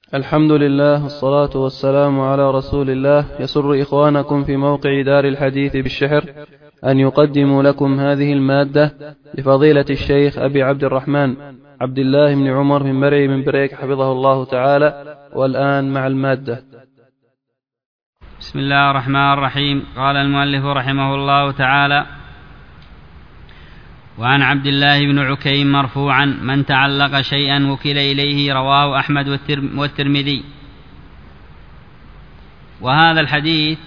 الحمد لله والصلاة والسلام على رسول الله. يسر إخوانكم في موقع دار الحديث بالشحر أن يقدموا لكم هذه المادة لفضيلة الشيخ أبي عبد الرحمن عبد الله بن عمر بن مرعي بن بريك حفظه الله تعالى. والآن مع المادة. بسم الله الرحمن الرحيم. قال المؤلف رحمه الله تعالى: وعن عبد الله بن عكيم مرفوعا: من تعلق شيئا وكل إليه. رواه أحمد والترمذي. وهذا الحديث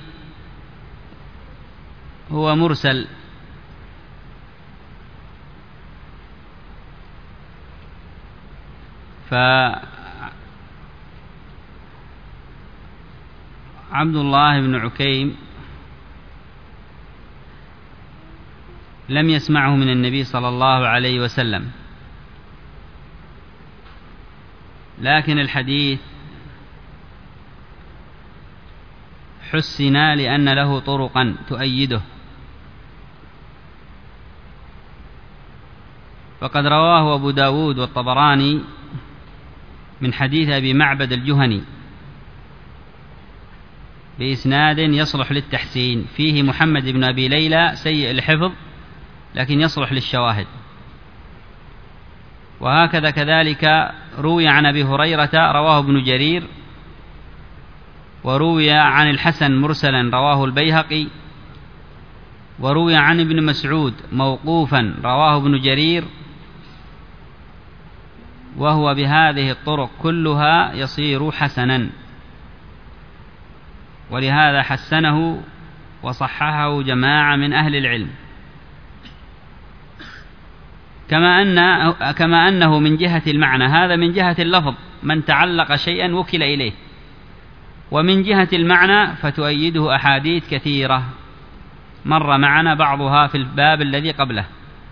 هو مرسل، فعبد الله بن عكيم لم يسمعه من النبي صلى الله عليه وسلم، لكن الحديث حسن لأن له طرقا تؤيده. فقد رواه أبو داود والطبراني من حديث أبي معبد الجهني بإسناد يصلح للتحسين، فيه محمد بن أبي ليلى سيء الحفظ لكن يصلح للشواهد. وهكذا كذلك روي عن أبي هريرة رواه ابن جرير، وروي عن الحسن مرسلا رواه البيهقي، وروي عن ابن مسعود موقوفا رواه ابن جرير، وهو بهذه الطرق كلها يصير حسنا، ولهذا حسنه وصححه جماعة من أهل العلم. كما أنه من جهة المعنى، هذا من جهة اللفظ من تعلق شيئا وكل إليه، ومن جهة المعنى فتؤيده أحاديث كثيرة مر معنا بعضها في الباب الذي قبله.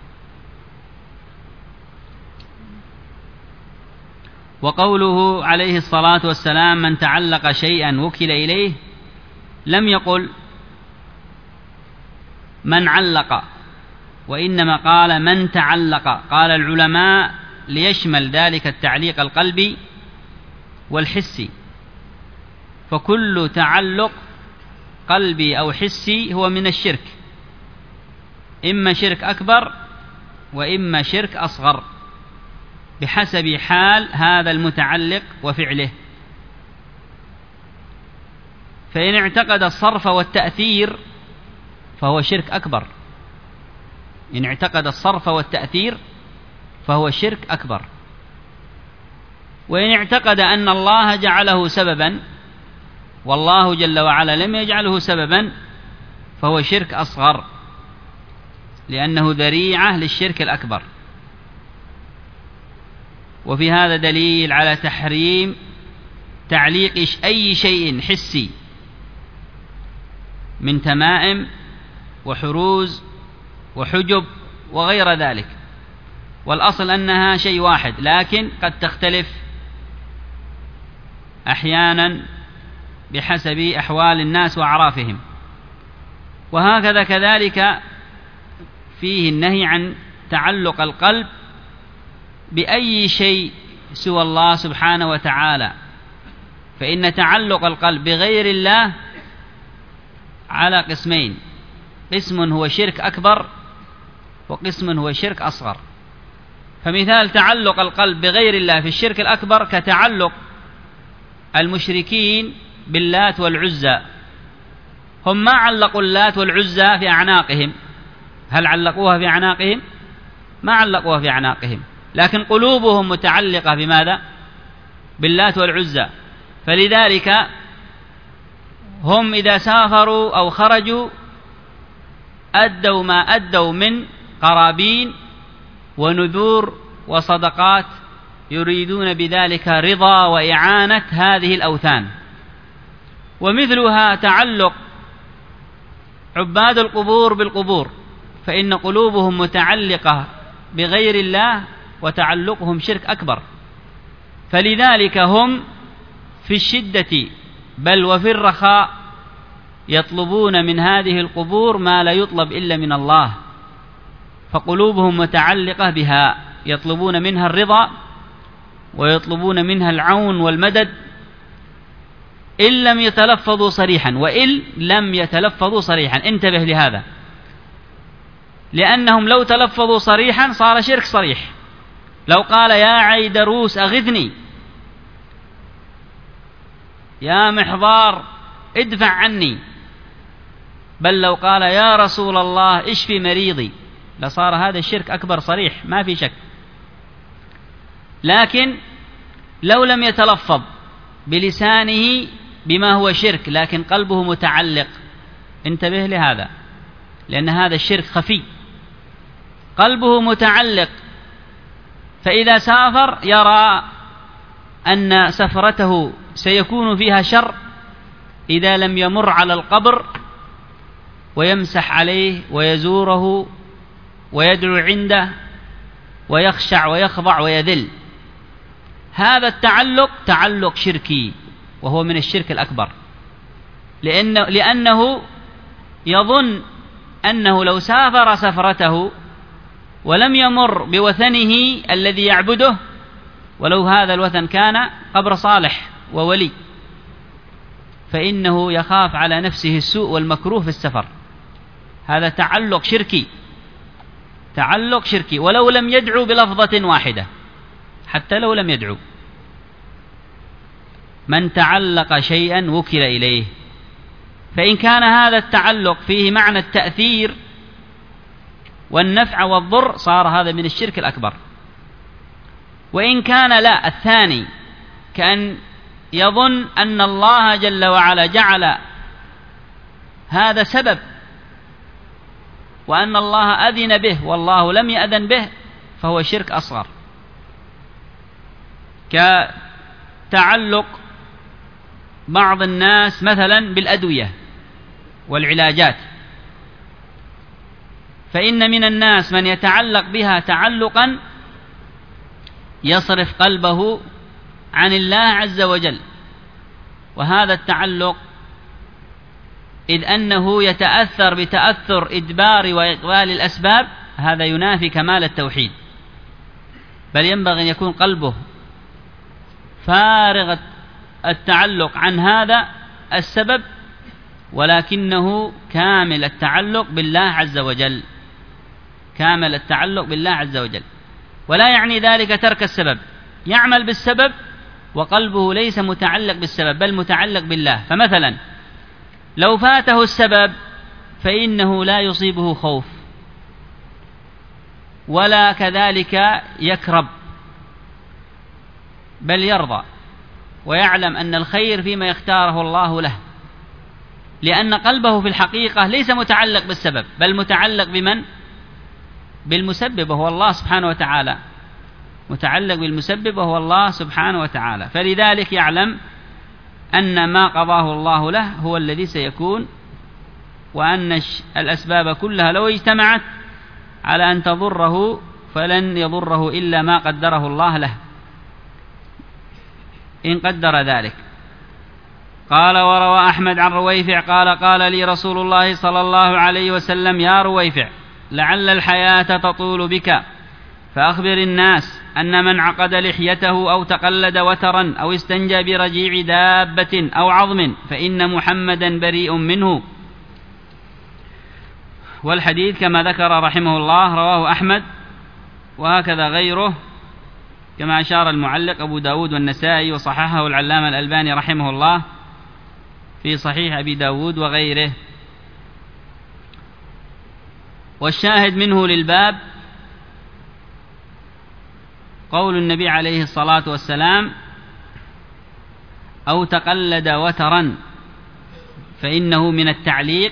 وقوله عليه الصلاة والسلام من تعلق شيئا وكل إليه، لم يقل من علق، وإنما قال من تعلق. قال العلماء ليشمل ذلك التعليق القلبي والحسي، فكل تعلق قلبي أو حسي هو من الشرك، إما شرك أكبر وإما شرك أصغر بحسب حال هذا المتعلق وفعله. فإن اعتقد الصرف والتأثير فهو شرك أكبر، إن اعتقد الصرف والتأثير فهو شرك أكبر. وإن اعتقد أن الله جعله سببا والله جل وعلا لم يجعله سببا فهو شرك أصغر، لأنه ذريعة للشرك الأكبر. وفي هذا دليل على تحريم تعليق أي شيء حسي من تمائم وحروز وحجب وغير ذلك، والأصل أنها شيء واحد، لكن قد تختلف أحيانا بحسب أحوال الناس وأعرافهم. وهكذا كذلك فيه النهي عن تعلق القلب بأي شيء سوى الله سبحانه وتعالى، فإن تعلق القلب بغير الله على قسمين: قسم هو شرك أكبر وقسم هو شرك أصغر. فمثال تعلق القلب بغير الله في الشرك الأكبر كتعلق المشركين باللات والعزى. هم ما علقوا اللات والعزى في أعناقهم، هل علقوها في أعناقهم؟ ما علقوها في أعناقهم، لكن قلوبهم متعلقة بماذا؟ باللات والعزى. فلذلك هم إذا سافروا أو خرجوا أدوا ما أدوا من قرابين ونذور وصدقات، يريدون بذلك رضا وإعانة هذه الأوثان. ومثلها تعلق عباد القبور بالقبور، فإن قلوبهم متعلقة بغير الله وتعلقهم شرك أكبر. فلذلك هم في الشدة بل وفي الرخاء يطلبون من هذه القبور ما لا يطلب إلا من الله، فقلوبهم متعلقة بها، يطلبون منها الرضا ويطلبون منها العون والمدد إن لم يتلفظوا صريحا، وإن لم يتلفظوا صريحا، انتبه لهذا، لأنهم لو تلفظوا صريحا صار شرك صريح. لو قال يا عيدروس أغثني، يا محضار ادفع عني، بل لو قال يا رسول الله اشفي مريضي، لصار هذا الشرك أكبر صريح ما في شك. لكن لو لم يتلفظ بلسانه بما هو شرك لكن قلبه متعلق، انتبه لهذا، لأن هذا الشرك خفي، قلبه متعلق، فإذا سافر يرى أن سفرته سيكون فيها شر إذا لم يمر على القبر ويمسح عليه ويزوره ويدعو عنده ويخشع ويخضع ويذل. هذا التعلق تعلق شركي، وهو من الشرك الأكبر، لأنه يظن أنه لو سافر سفرته ولم يمر بوثنه الذي يعبده، ولو هذا الوثن كان قبر صالح وولي، فإنه يخاف على نفسه السوء والمكروه في السفر. هذا تعلق شركي، تعلق شركي، ولو لم يدعو بلفظة واحدة، حتى لو لم يدعو. من تعلق شيئا وكل إليه، فإن كان هذا التعلق فيه معنى التأثير والنفع والضر صار هذا من الشرك الأكبر. وإن كان لا، الثاني، كأن يظن أن الله جل وعلا جعل هذا سبب وأن الله أذن به والله لم يأذن به، فهو شرك أصغر، كتعلق بعض الناس مثلا بالأدوية والعلاجات، فإن من الناس من يتعلق بها تعلقا يصرف قلبه عن الله عز وجل، وهذا التعلق إذ أنه يتأثر بتأثر إدبار وإقبال الأسباب، هذا ينافي كمال التوحيد، بل ينبغي أن يكون قلبه فارغ التعلق عن هذا السبب، ولكنه كامل التعلق بالله عز وجل، كامل التعلق بالله عز وجل. ولا يعني ذلك ترك السبب، يعمل بالسبب وقلبه ليس متعلق بالسبب بل متعلق بالله. فمثلا لو فاته السبب فإنه لا يصيبه خوف ولا كذلك يكرب، بل يرضى ويعلم أن الخير فيما يختاره الله له، لأن قلبه في الحقيقة ليس متعلق بالسبب بل متعلق بمن؟ بالمسبب وهو الله سبحانه وتعالى، متعلق بالمسبب وهو الله سبحانه وتعالى. فلذلك يعلم أن ما قضاه الله له هو الذي سيكون، وأن الأسباب كلها لو اجتمعت على أن تضره فلن يضره إلا ما قدره الله له إن قدر ذلك. قال: وروى أحمد عن رويفع قال: قال لي رسول الله صلى الله عليه وسلم: يا رويفع، لعل الحياة تطول بك، فأخبر الناس أن من عقد لحيته أو تقلد وترا أو استنجى برجيع دابة أو عظم فإن محمدا بريء منه. والحديث كما ذكر رحمه الله رواه أحمد، وهكذا غيره كما أشار المعلق أبو داود والنسائي، وصححه العلامة الألباني رحمه الله في صحيح أبي داود وغيره. والشاهد منه للباب قول النبي عليه الصلاة والسلام: أو تقلد وترا، فإنه من التعليق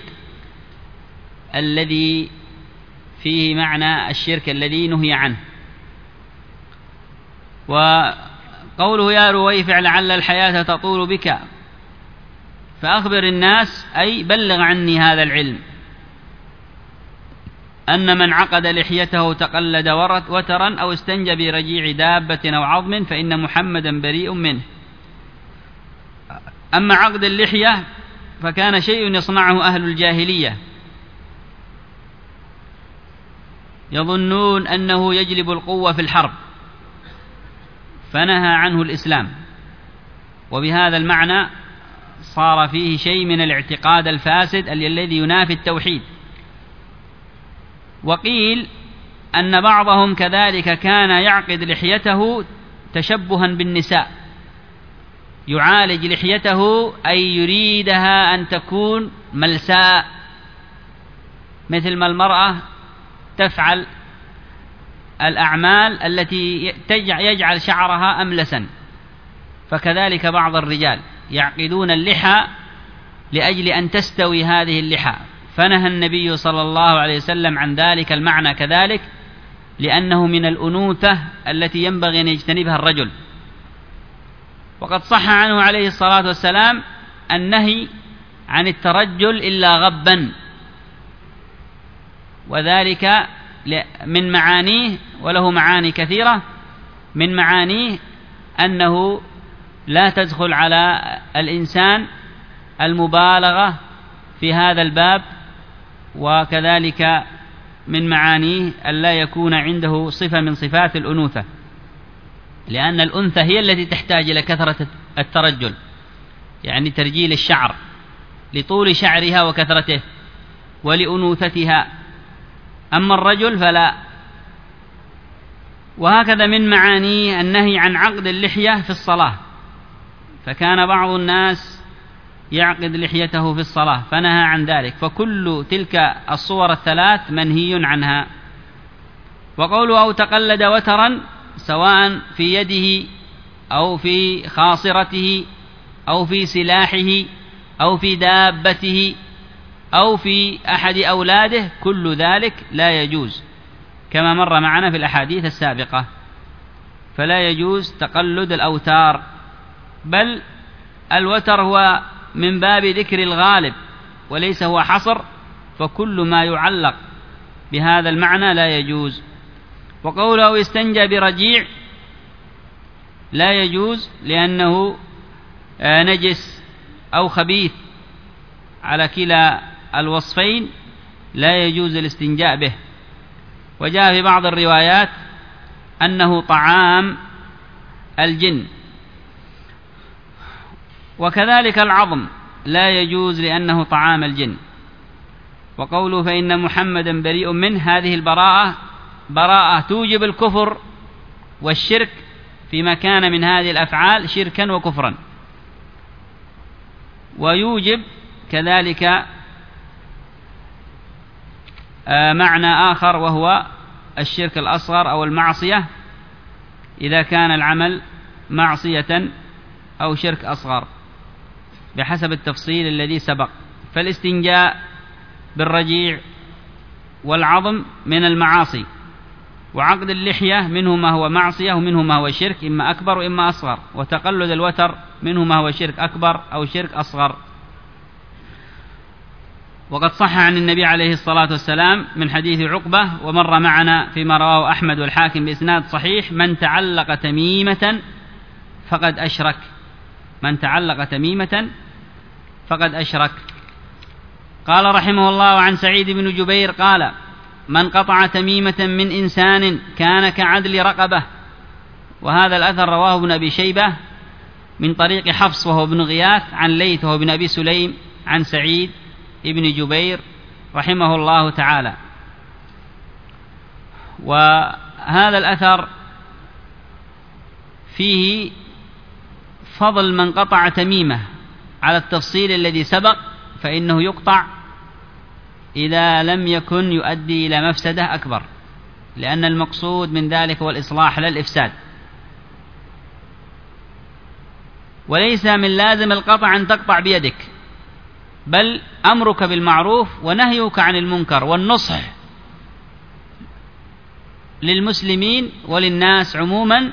الذي فيه معنى الشرك الذي نهي عنه. وقوله: يا رويفع، لعل الحياة تطول بك، فأخبر الناس أي بلغ عني هذا العلم، أن من عقد لحيته تقلد وترا أو استنجى برجيع دابة أو عظم فإن محمدا بريء منه. أما عقد اللحية فكان شيء يصنعه أهل الجاهلية، يظنون أنه يجلب القوة في الحرب، فنهى عنه الإسلام، وبهذا المعنى صار فيه شيء من الاعتقاد الفاسد الذي ينافي التوحيد. وقيل أن بعضهم كذلك كان يعقد لحيته تشبها بالنساء، يعالج لحيته أي يريدها أن تكون ملساء مثل ما المرأة تفعل الأعمال التي يجعل شعرها أملسا، فكذلك بعض الرجال يعقدون اللحى لأجل أن تستوي هذه اللحى، فنهى النبي صلى الله عليه وسلم عن ذلك المعنى كذلك، لأنه من الأنوثة التي ينبغي أن يجتنبها الرجل. وقد صح عنه عليه الصلاة والسلام النهي عن الترجل إلا غبا، وذلك من معانيه، وله معاني كثيرة، من معانيه أنه لا تدخل على الإنسان المبالغة في هذا الباب، وكذلك من معانيه أن لا يكون عنده صفة من صفات الأنوثة، لأن الأنثى هي التي تحتاج إلى كثرة الترجل، يعني ترجيل الشعر لطول شعرها وكثرته ولأنوثتها، أما الرجل فلا. وهكذا من معانيه النهي عن عقد اللحية في الصلاة، فكان بعض الناس يعقد لحيته في الصلاة فنهى عن ذلك، فكل تلك الصور الثلاث منهي عنها. وقوله أو تقلد وترا سواء في يده أو في خاصرته أو في سلاحه أو في دابته أو في أحد أولاده، كل ذلك لا يجوز كما مر معنا في الأحاديث السابقة، فلا يجوز تقلد الأوتار، بل الوتر هو من باب ذكر الغالب وليس هو حصر، فكل ما يعلق بهذا المعنى لا يجوز. وقوله استنجى برجيع لا يجوز لأنه نجس أو خبيث، على كلا الوصفين لا يجوز الاستنجاء به. وجاء في بعض الروايات أنه طعام الجن. وكذلك العظم لا يجوز لأنه طعام الجن. وقوله فإن محمدا بريء منه، هذه البراءة براءة توجب الكفر والشرك فيما كان من هذه الأفعال شركا وكفرا، ويوجب كذلك معنى آخر وهو الشرك الأصغر أو المعصية، إذا كان العمل معصية أو شرك أصغر بحسب التفصيل الذي سبق. فالاستنجاء بالرجيع والعظم من المعاصي، وعقد اللحية منه ما هو معصية ومنه ما هو شرك إما أكبر وإما أصغر، وتقلد الوتر منه ما هو شرك أكبر أو شرك أصغر. وقد صح عن النبي عليه الصلاة والسلام من حديث عقبة ومر معنا فيما رواه أحمد والحاكم بإسناد صحيح: من تعلق تميمة فقد أشرك، من تعلق تميمة فقد أشرك. قال رحمه الله عن سعيد بن جبير قال: من قطع تميمة من إنسان كان كعدل رقبة. وهذا الأثر رواه ابن أبي شيبة من طريق حفص وهو ابن غياث عن ليث وهو ابن أبي سليم عن سعيد ابن جبير رحمه الله تعالى. وهذا الأثر فيه فضل من قطع تميمة على التفصيل الذي سبق، فإنه يقطع إذا لم يكن يؤدي إلى مفسدة أكبر، لأن المقصود من ذلك هو الإصلاح لا الإفساد. وليس من لازم القطع أن تقطع بيدك، بل أمرك بالمعروف ونهيك عن المنكر والنصح للمسلمين وللناس عموما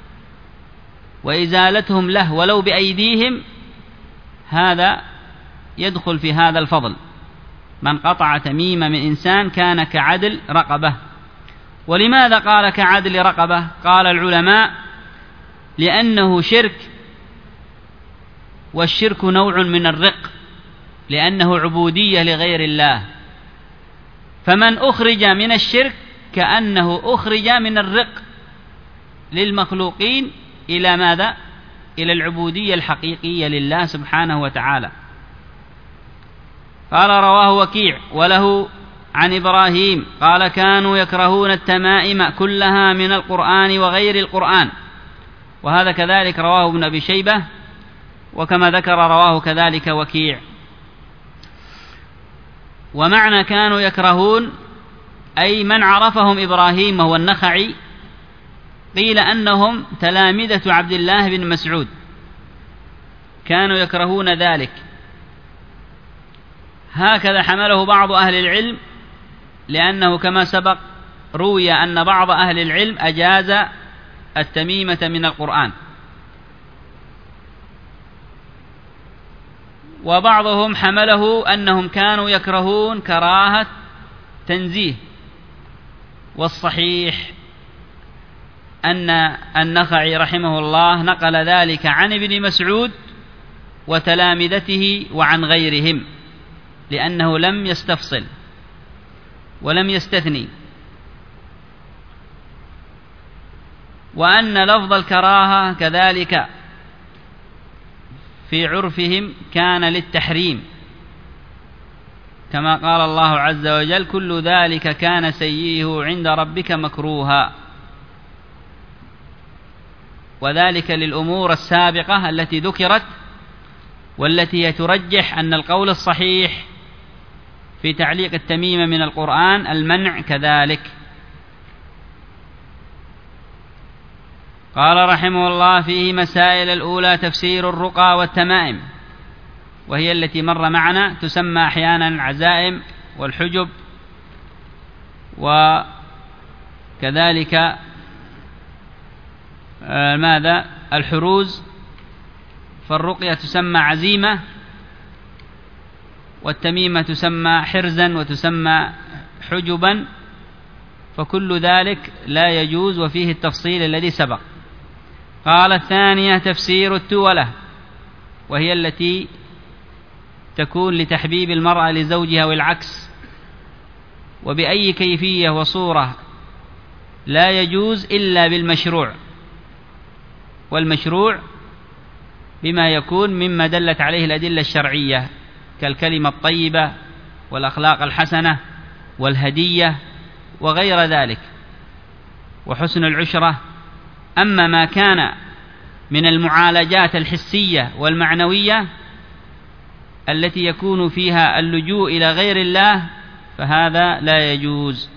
وإزالتهم له ولو بأيديهم، هذا يدخل في هذا الفضل. من قطع تميمة من إنسان كان كعدل رقبة. ولماذا قال كعدل رقبة؟ قال العلماء: لأنه شرك، والشرك نوع من الرق، لأنه عبودية لغير الله، فمن أخرج من الشرك كأنه أخرج من الرق للمخلوقين إلى ماذا؟ إلى العبودية الحقيقية لله سبحانه وتعالى. قال رواه وكيع وله عن إبراهيم قال كانوا يكرهون التمائم كلها من القرآن وغير القرآن، وهذا كذلك رواه ابن أبي شيبة، وكما ذكر رواه كذلك وكيع. ومعنى كانوا يكرهون أي من عرفهم إبراهيم وهو النخعي، قيل أنهم تلامذة عبد الله بن مسعود، كانوا يكرهون ذلك. هكذا حمله بعض أهل العلم، لأنه كما سبق روي أن بعض أهل العلم أجاز التميمة من القرآن، وبعضهم حمله أنهم كانوا يكرهون كراهة تنزيه. والصحيح أن النخعي رحمه الله نقل ذلك عن ابن مسعود وتلامذته وعن غيرهم، لأنه لم يستفصل ولم يستثني. وأن لفظ الكراهة كذلك في عرفهم كان للتحريم، كما قال الله عز وجل كل ذلك كان سيئه عند ربك مكروها، وذلك للأمور السابقة التي ذكرت، والتي ترجح أن القول الصحيح في تعليق التميمة من القرآن المنع كذلك. قال رحمه الله فيه مسائل. الأولى تفسير الرقى والتمائم، وهي التي مر معنا، تسمى أحيانا العزائم والحجب، وكذلك الحروز. فالرقية تسمى عزيمة، والتميمة تسمى حرزا وتسمى حجبا، فكل ذلك لا يجوز، وفيه التفصيل الذي سبق. قال الثانية تفسير التولة، وهي التي تكون لتحبيب المرأة لزوجها والعكس، وبأي كيفية وصورة لا يجوز إلا بالمشروع، والمشروع بما يكون مما دلت عليه الأدلة الشرعية كالكلمة الطيبة والأخلاق الحسنة والهدية وغير ذلك، وحسن العشرة. أما ما كان من المعالجات الحسية والمعنوية التي يكون فيها اللجوء إلى غير الله فهذا لا يجوز.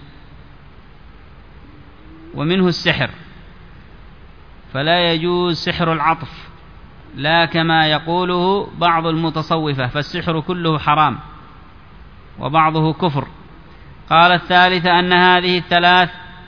ومنه السحر، فلا يجوز سحر العطف، لا كما يقوله بعض المتصوفة، فالسحر كله حرام وبعضه كفر. قال الثالثة أن هذه الثلاث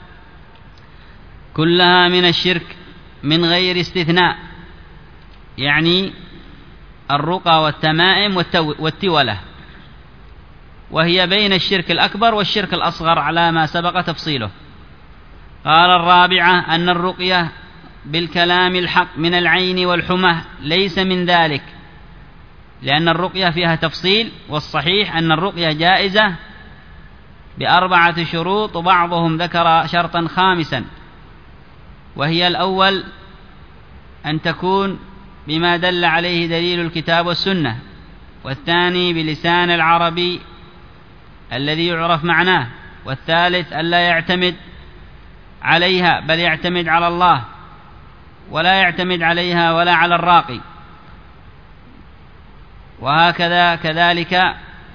كلها من الشرك من غير استثناء، يعني الرقى والتمائم والتولة، وهي بين الشرك الأكبر والشرك الأصغر على ما سبق تفصيله. قال الرابعة أن الرقية بالكلام الحق من العين والحمى ليس من ذلك، لأن الرقية فيها تفصيل، والصحيح أن الرقية جائزة ب4 شروط، وبعضهم ذكر شرطا خامسا، وهي الأول أن تكون بما دل عليه دليل الكتاب والسنة، والثاني بلسان العربي الذي يعرف معناه، والثالث ألا يعتمد عليها بل يعتمد على الله، ولا يعتمد عليها ولا على الراقي. وهكذا كذلك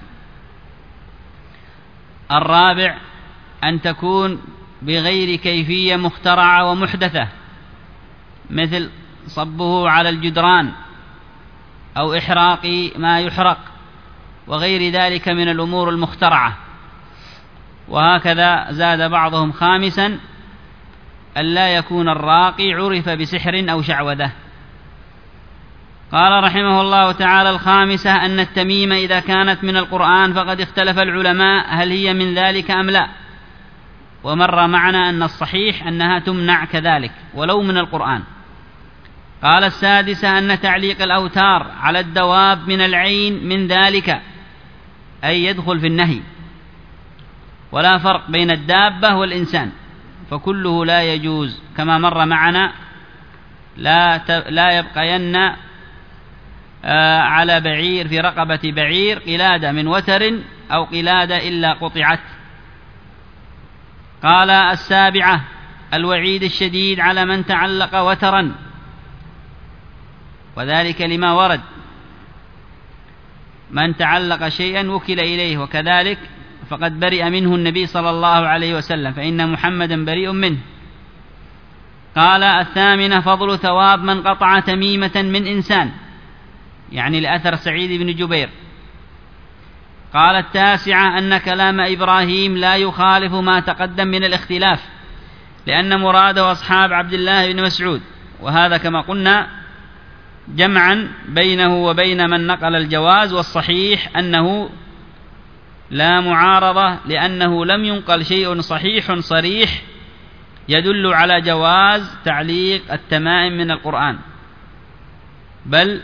الرابع أن تكون بغير كيفية مخترعة ومحدثة، مثل صبه على الجدران أو إحراق ما يحرق وغير ذلك من الأمور المخترعة. وهكذا زاد بعضهم خامسا ألا يكون الراقي عرف بسحر أو شعوذة. قال رحمه الله تعالى الخامسة أن التميمة إذا كانت من القرآن فقد اختلف العلماء هل هي من ذلك أم لا، ومر معنا أن الصحيح أنها تمنع كذلك ولو من القرآن. قال السادسة أن تعليق الأوتار على الدواب من العين من ذلك، أي يدخل في النهي، ولا فرق بين الدابة والإنسان، فكله لا يجوز كما مر معنا لا يبقين على بعير في رقبة بعير قلادة من وتر أو قلادة إلا قطعت. قال 7 الوعيد الشديد على من تعلق وترا، وذلك لما ورد: من تعلق شيئا وكل إليه، وكذلك فقد برئ منه النبي صلى الله عليه وسلم، فإن محمدا بريء منه. قال 8 فضل ثواب من قطع تميمة من إنسان، يعني لأثر سعيد بن جبير. قال 9 أن كلام إبراهيم لا يخالف ما تقدم من الاختلاف، لأن مراده أصحاب عبد الله بن مسعود، وهذا كما قلنا جمعا بينه وبين من نقل الجواز، والصحيح أنه لا معارضة، لأنه لم ينقل شيء صحيح صريح يدل على جواز تعليق التمائم من القرآن، بل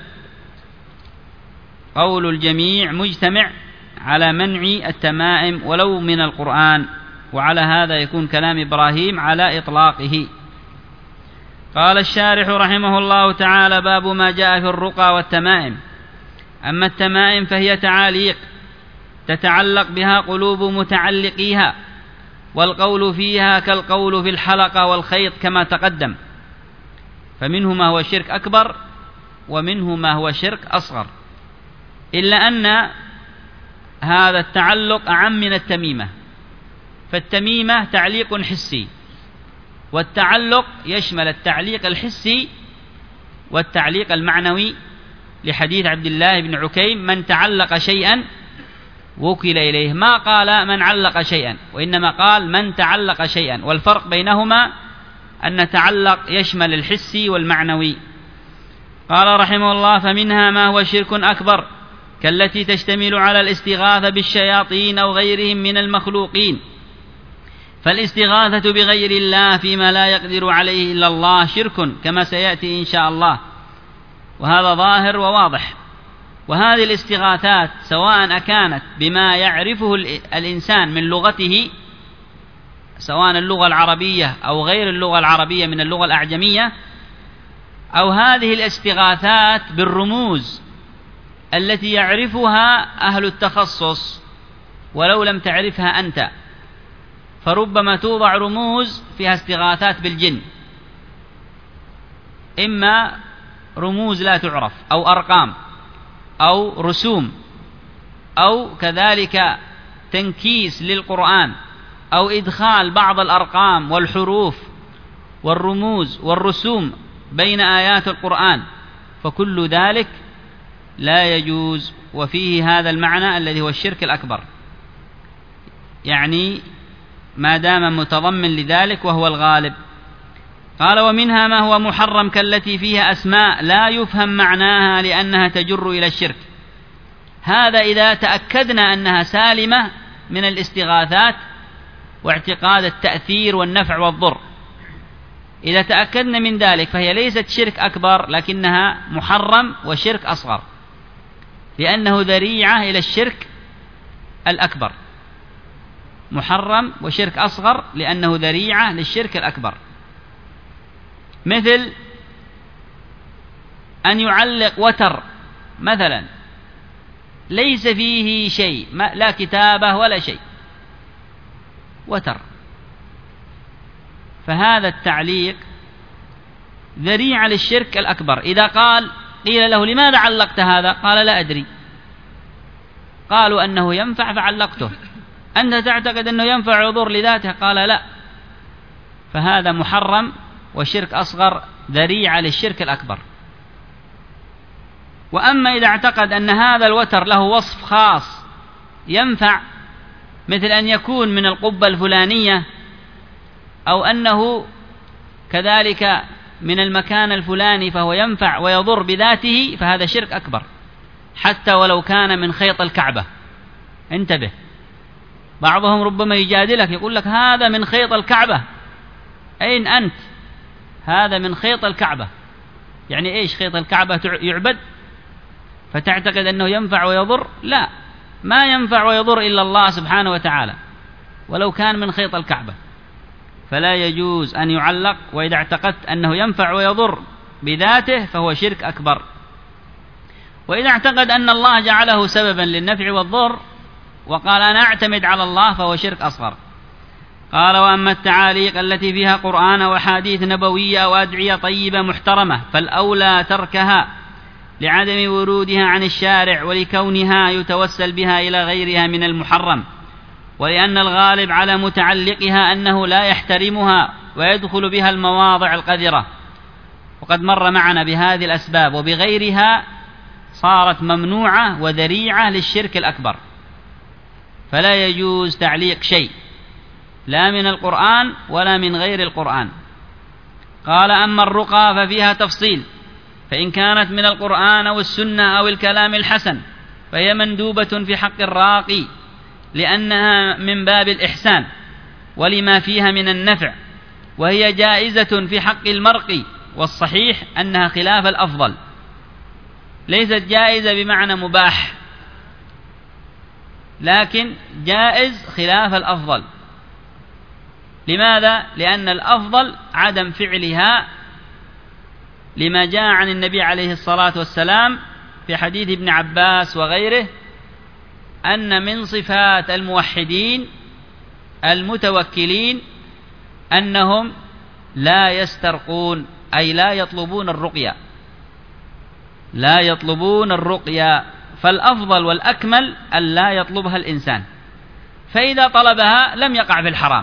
قول الجميع مجتمع على منع التمائم ولو من القرآن، وعلى هذا يكون كلام إبراهيم على إطلاقه. قال الشارح رحمه الله تعالى: باب ما جاء في الرقى والتمائم. أما التمائم فهي تعاليق تتعلق بها قلوب متعلقيها، والقول فيها كالقول في الحلقة والخيط كما تقدم، فمنه ما هو شرك أكبر ومنه ما هو شرك أصغر، إلا أن هذا التعلق أعم من التميمة، فالتميمة تعليق حسي، والتعلق يشمل التعليق الحسي والتعليق المعنوي، لحديث عبد الله بن عكيم: من تعلق شيئا وكل إليه، ما قال من علق شيئا، وإنما قال من تعلق شيئا، والفرق بينهما أن تعلق يشمل الحسي والمعنوي. قال رحمه الله: فمنها ما هو شرك أكبر، كالتي تشتمل على الاستغاثة بالشياطين أو غيرهم من المخلوقين، فالاستغاثة بغير الله فيما لا يقدر عليه إلا الله شرك، كما سيأتي إن شاء الله، وهذا ظاهر وواضح. وهذه الاستغاثات سواء أكانت بما يعرفه الإنسان من لغته، سواء اللغة العربية أو غير اللغة العربية من اللغة الأعجمية، أو هذه الاستغاثات بالرموز التي يعرفها أهل التخصص ولو لم تعرفها أنت، فربما توضع رموز فيها استغاثات بالجن، إما رموز لا تعرف أو أرقام أو رسوم، أو كذلك تنكيس للقرآن، أو إدخال بعض الأرقام والحروف والرموز والرسوم بين آيات القرآن، فكل ذلك لا يجوز، وفيه هذا المعنى الذي هو الشرك الأكبر، يعني ما دام متضمن لذلك وهو الغالب. قال: ومنها ما هو محرم، كالتي فيها أسماء لا يفهم معناها لأنها تجر إلى الشرك. هذا إذا تأكدنا أنها سالمة من الاستغاثات واعتقاد التأثير والنفع والضر، إذا تأكدنا من ذلك فهي ليست شرك أكبر، لكنها محرم وشرك أصغر، لأنه ذريعة إلى الشرك الأكبر. محرم وشرك أصغر لأنه ذريعة للشرك الأكبر، مثل أن يعلق وتر مثلا ليس فيه شيء، لا كتابة ولا شيء، وتر، فهذا التعليق ذريعة للشرك الأكبر. إذا قيل له: لماذا علقت هذا؟ قال: لا أدري، قالوا أنه ينفع فعلقته، أنت تعتقد أنه ينفع ويضر لذاته؟ قال: لا، فهذا محرم وشرك أصغر ذريعة للشرك الأكبر. وأما إذا اعتقد أن هذا الوتر له وصف خاص ينفع، مثل أن يكون من القبة الفلانية، أو أنه كذلك من المكان الفلاني فهو ينفع ويضر بذاته، فهذا شرك أكبر، حتى ولو كان من خيط الكعبة. انتبه، بعضهم ربما يجادلك يقول لك: هذا من خيط الكعبة. أين أنت؟ هذا من خيط الكعبة، يعني إيش خيط الكعبة يعبد فتعتقد أنه ينفع ويضر؟ لا، ما ينفع ويضر إلا الله سبحانه وتعالى، ولو كان من خيط الكعبة، فلا يجوز أن يعلق. وإذا اعتقدت أنه ينفع ويضر بذاته فهو شرك أكبر. وإذا اعتقد أن الله جعله سببا للنفع والضر وقال أنا أعتمد على الله فهو شرك أصغر. قال وأما التعاليق التي فيها قرآن وحديث نبوية وأدعية طيبة محترمة فالأولى تركها لعدم ورودها عن الشارع ولكونها يتوسل بها إلى غيرها من المحرم، ولأن الغالب على متعلقها أنه لا يحترمها ويدخل بها المواضع القذرة، وقد مر معنا بهذه الأسباب، وبغيرها صارت ممنوعة وذريعة للشرك الأكبر. فلا يجوز تعليق شيء لا من القرآن ولا من غير القرآن. قال أما الرقى ففيها تفصيل، فإن كانت من القرآن أو السنة أو الكلام الحسن فهي مندوبة في حق الراقي لأنها من باب الإحسان ولما فيها من النفع، وهي جائزة في حق المرقي، والصحيح أنها خلاف الأفضل، ليست جائزة بمعنى مباح، لكن جائز خلاف الأفضل. لماذا؟ لأن الأفضل عدم فعلها لما جاء عن النبي عليه الصلاة والسلام في حديث ابن عباس وغيره أن من صفات الموحدين المتوكلين أنهم لا يسترقون، أي لا يطلبون الرقية، لا يطلبون الرقية. فالأفضل والأكمل أن لا يطلبها الإنسان، فإذا طلبها لم يقع في الحرام،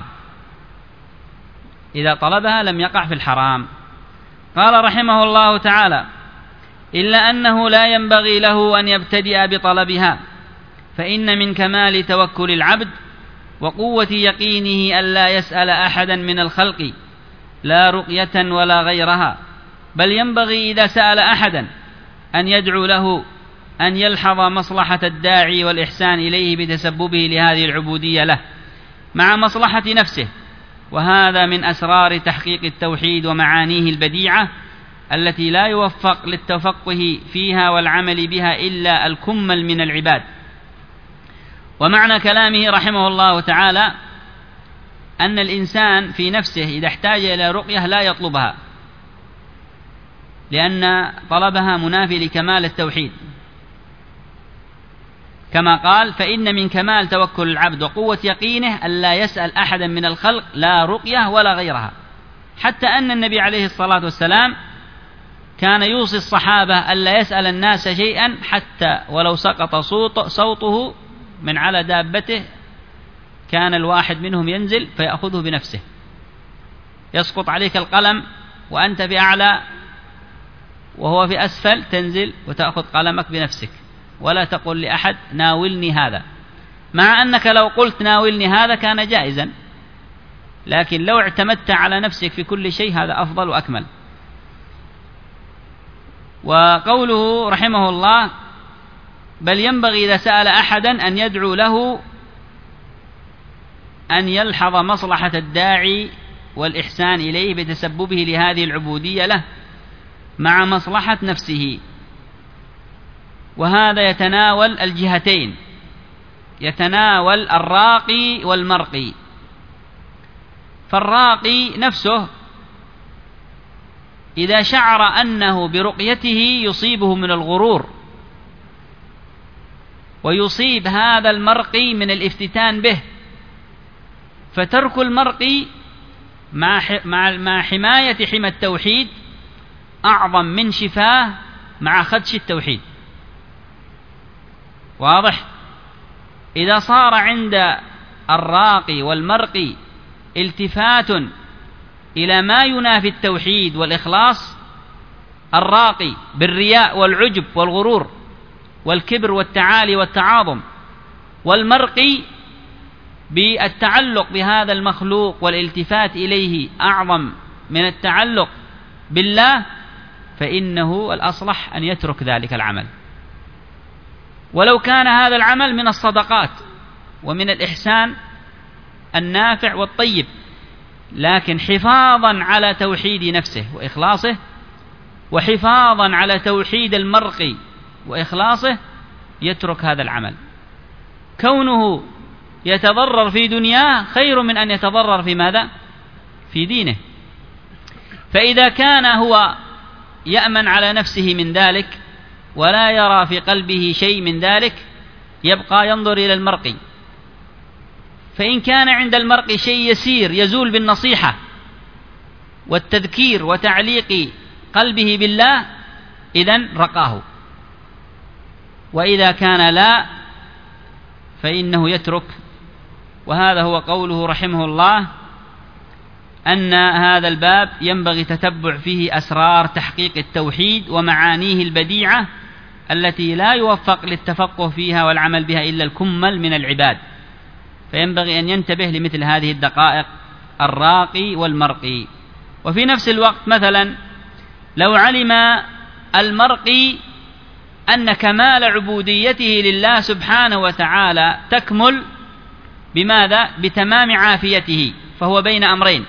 إذا طلبها لم يقع في الحرام. قال رحمه الله تعالى إلا أنه لا ينبغي له أن يبتدئ بطلبها، فإن من كمال توكل العبد وقوة يقينه ألا يسأل أحدا من الخلق لا رقية ولا غيرها، بل ينبغي إذا سأل أحدا أن يدعو له أن يلحظ مصلحة الداعي والإحسان إليه بتسببه لهذه العبودية له مع مصلحة نفسه، وهذا من أسرار تحقيق التوحيد ومعانيه البديعة التي لا يوفق للتفقه فيها والعمل بها إلا الكمل من العباد. ومعنى كلامه رحمه الله تعالى أن الإنسان في نفسه إذا احتاج إلى رقية لا يطلبها، لأن طلبها منافي لكمال التوحيد، كما قال فإن من كمال توكل العبد وقوة يقينه ألا يسأل أحدا من الخلق لا رقية ولا غيرها، حتى أن النبي عليه الصلاة والسلام كان يوصي الصحابة ألا يسأل الناس شيئا حتى ولو سقط صوته من على دابته كان الواحد منهم ينزل فيأخذه بنفسه. يسقط عليك القلم وأنت في أعلى وهو في أسفل، تنزل وتأخذ قلمك بنفسك، ولا تقول لأحد ناولني هذا، مع أنك لو قلت ناولني هذا كان جائزا، لكن لو اعتمدت على نفسك في كل شيء هذا أفضل وأكمل. وقوله رحمه الله بل ينبغي إذا سأل أحدا أن يدعو له أن يلحظ مصلحة الداعي والإحسان إليه بتسببه لهذه العبودية له مع مصلحة نفسه، وهذا يتناول الجهتين، يتناول الراقي والمرقي. فالراقي نفسه إذا شعر أنه برقيته يصيبه من الغرور ويصيب هذا المرقي من الافتتان به، فترك المرقي مع حماية حمى التوحيد أعظم من شفاه مع خدش التوحيد. واضح؟ إذا صار عند الراقي والمرقي التفات إلى ما ينافي التوحيد والإخلاص، الراقي بالرياء والعجب والغرور والكبر والتعالي والتعاظم، والمرقي بالتعلق بهذا المخلوق والالتفات إليه أعظم من التعلق بالله، فإنه الأصلح أن يترك ذلك العمل، ولو كان هذا العمل من الصدقات ومن الإحسان النافع والطيب، لكن حفاظا على توحيد نفسه وإخلاصه، وحفاظا على توحيد المرقي وإخلاصه، يترك هذا العمل. كونه يتضرر في دنياه خير من أن يتضرر في ماذا؟ في دينه. فإذا كان هو يأمن على نفسه من ذلك ولا يرى في قلبه شيء من ذلك يبقى ينظر إلى المرقي، فإن كان عند المرقي شيء يسير يزول بالنصيحة والتذكير وتعليق قلبه بالله إذن رقاه، وإذا كان لا فإنه يترك. وهذا هو قوله رحمه الله أن هذا الباب ينبغي تتبع فيه أسرار تحقيق التوحيد ومعانيه البديعة التي لا يوفق للتفقه فيها والعمل بها إلا الكمل من العباد، فينبغي أن ينتبه لمثل هذه الدقائق الراقي والمرقي. وفي نفس الوقت مثلا لو علم المرقي أن كمال عبوديته لله سبحانه وتعالى تكمل بماذا؟ بتمام عافيته، فهو بين أمرين،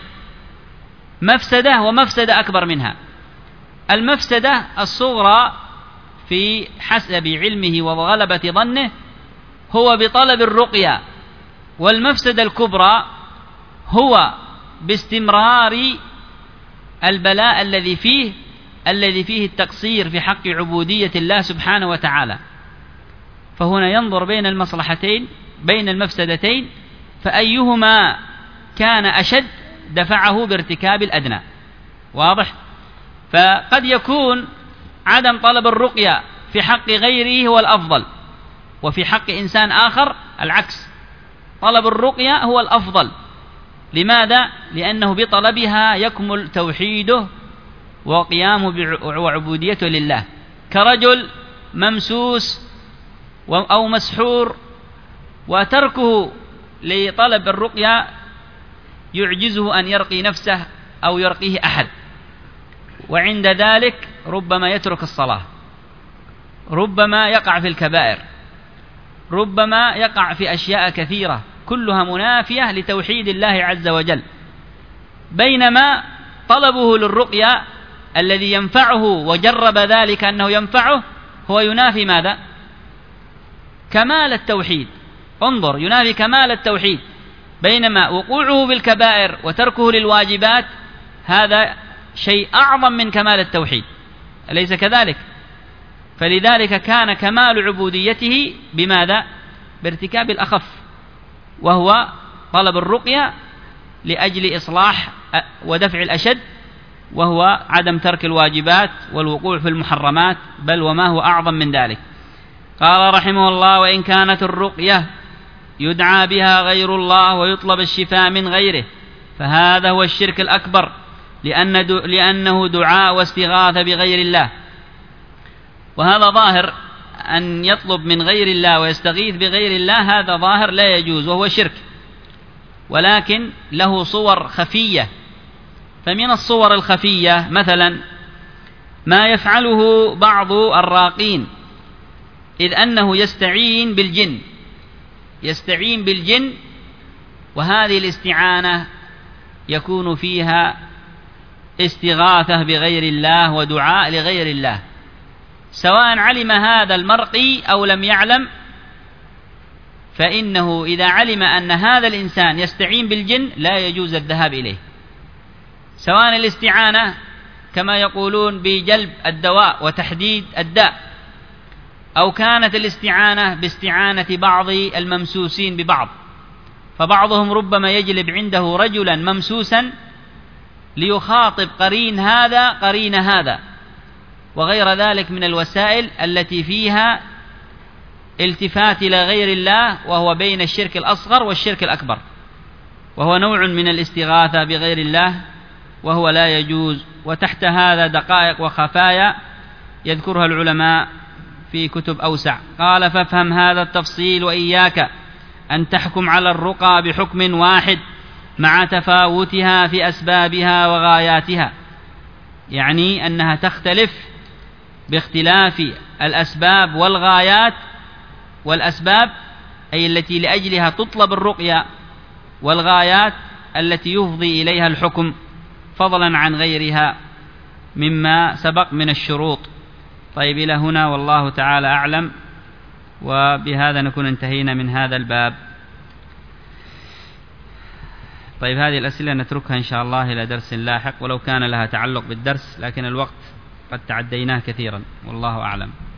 مفسدة ومفسدة أكبر منها. المفسدة الصغرى في حسب علمه وغلبة ظنه هو بطلب الرقية، والمفسدة الكبرى هو باستمرار البلاء الذي فيه التقصير في حق عبودية الله سبحانه وتعالى. فهنا ينظر بين المصلحتين، بين المفسدتين، فأيهما كان أشد دفعه بارتكاب الأدنى. واضح؟ فقد يكون عدم طلب الرقية في حق غيره هو الأفضل، وفي حق إنسان آخر العكس، طلب الرقية هو الأفضل. لماذا؟ لأنه بطلبها يكمل توحيده وقيامه وعبوديته لله، كرجل ممسوس أو مسحور وتركه لطلب الرقية يعجزه أن يرقي نفسه أو يرقيه أحد، وعند ذلك ربما يترك الصلاة، ربما يقع في الكبائر، ربما يقع في أشياء كثيرة كلها منافية لتوحيد الله عز وجل، بينما طلبه للرقية الذي ينفعه وجرب ذلك أنه ينفعه هو ينافي ماذا؟ كمال التوحيد. انظر، ينافي كمال التوحيد، بينما وقوعه بالكبائر وتركه للواجبات هذا شيء أعظم من كمال التوحيد، أليس كذلك؟ فلذلك كان كمال عبوديته بماذا؟ بارتكاب الأخف، وهو طلب الرقية لأجل إصلاح ودفع الأشد، وهو عدم ترك الواجبات والوقوع في المحرمات، بل وما هو أعظم من ذلك. قال رحمه الله: وإن كانت الرقية يدعى بها غير الله ويطلب الشفاء من غيره فهذا هو الشرك الأكبر، لأنه دعاء واستغاثة بغير الله. وهذا ظاهر، أن يطلب من غير الله ويستغيث بغير الله هذا ظاهر لا يجوز وهو شرك، ولكن له صور خفية. فمن الصور الخفية مثلا ما يفعله بعض الراقين، إذ أنه يستعين بالجن، وهذه الاستعانة يكون فيها استغاثة بغير الله ودعاء لغير الله، سواء علم هذا المرقي أو لم يعلم، فإنه إذا علم أن هذا الإنسان يستعين بالجن لا يجوز الذهاب إليه، سواء الاستعانة كما يقولون بجلب الدواء وتحديد الداء، أو كانت الاستعانة باستعانة بعض الممسوسين ببعض، فبعضهم ربما يجلب عنده رجلا ممسوسا ليخاطب قرين هذا وغير ذلك من الوسائل التي فيها التفات إلى غير الله، وهو بين الشرك الأصغر والشرك الأكبر، وهو نوع من الاستغاثة بغير الله، وهو لا يجوز. وتحت هذا دقائق وخفايا يذكرها العلماء في كتب أوسع. قال: فافهم هذا التفصيل، وإياك أن تحكم على الرقى بحكم واحد مع تفاوتها في أسبابها وغاياتها، يعني أنها تختلف باختلاف الأسباب والغايات، والأسباب أي التي لأجلها تطلب الرقية، والغايات التي يفضي إليها الحكم، فضلا عن غيرها مما سبق من الشروط. طيب، إلى هنا والله تعالى أعلم، وبهذا نكون انتهينا من هذا الباب. طيب، هذه الأسئلة نتركها إن شاء الله إلى درس لاحق، ولو كان لها تعلق بالدرس، لكن الوقت قد تعديناه كثيرا، والله أعلم.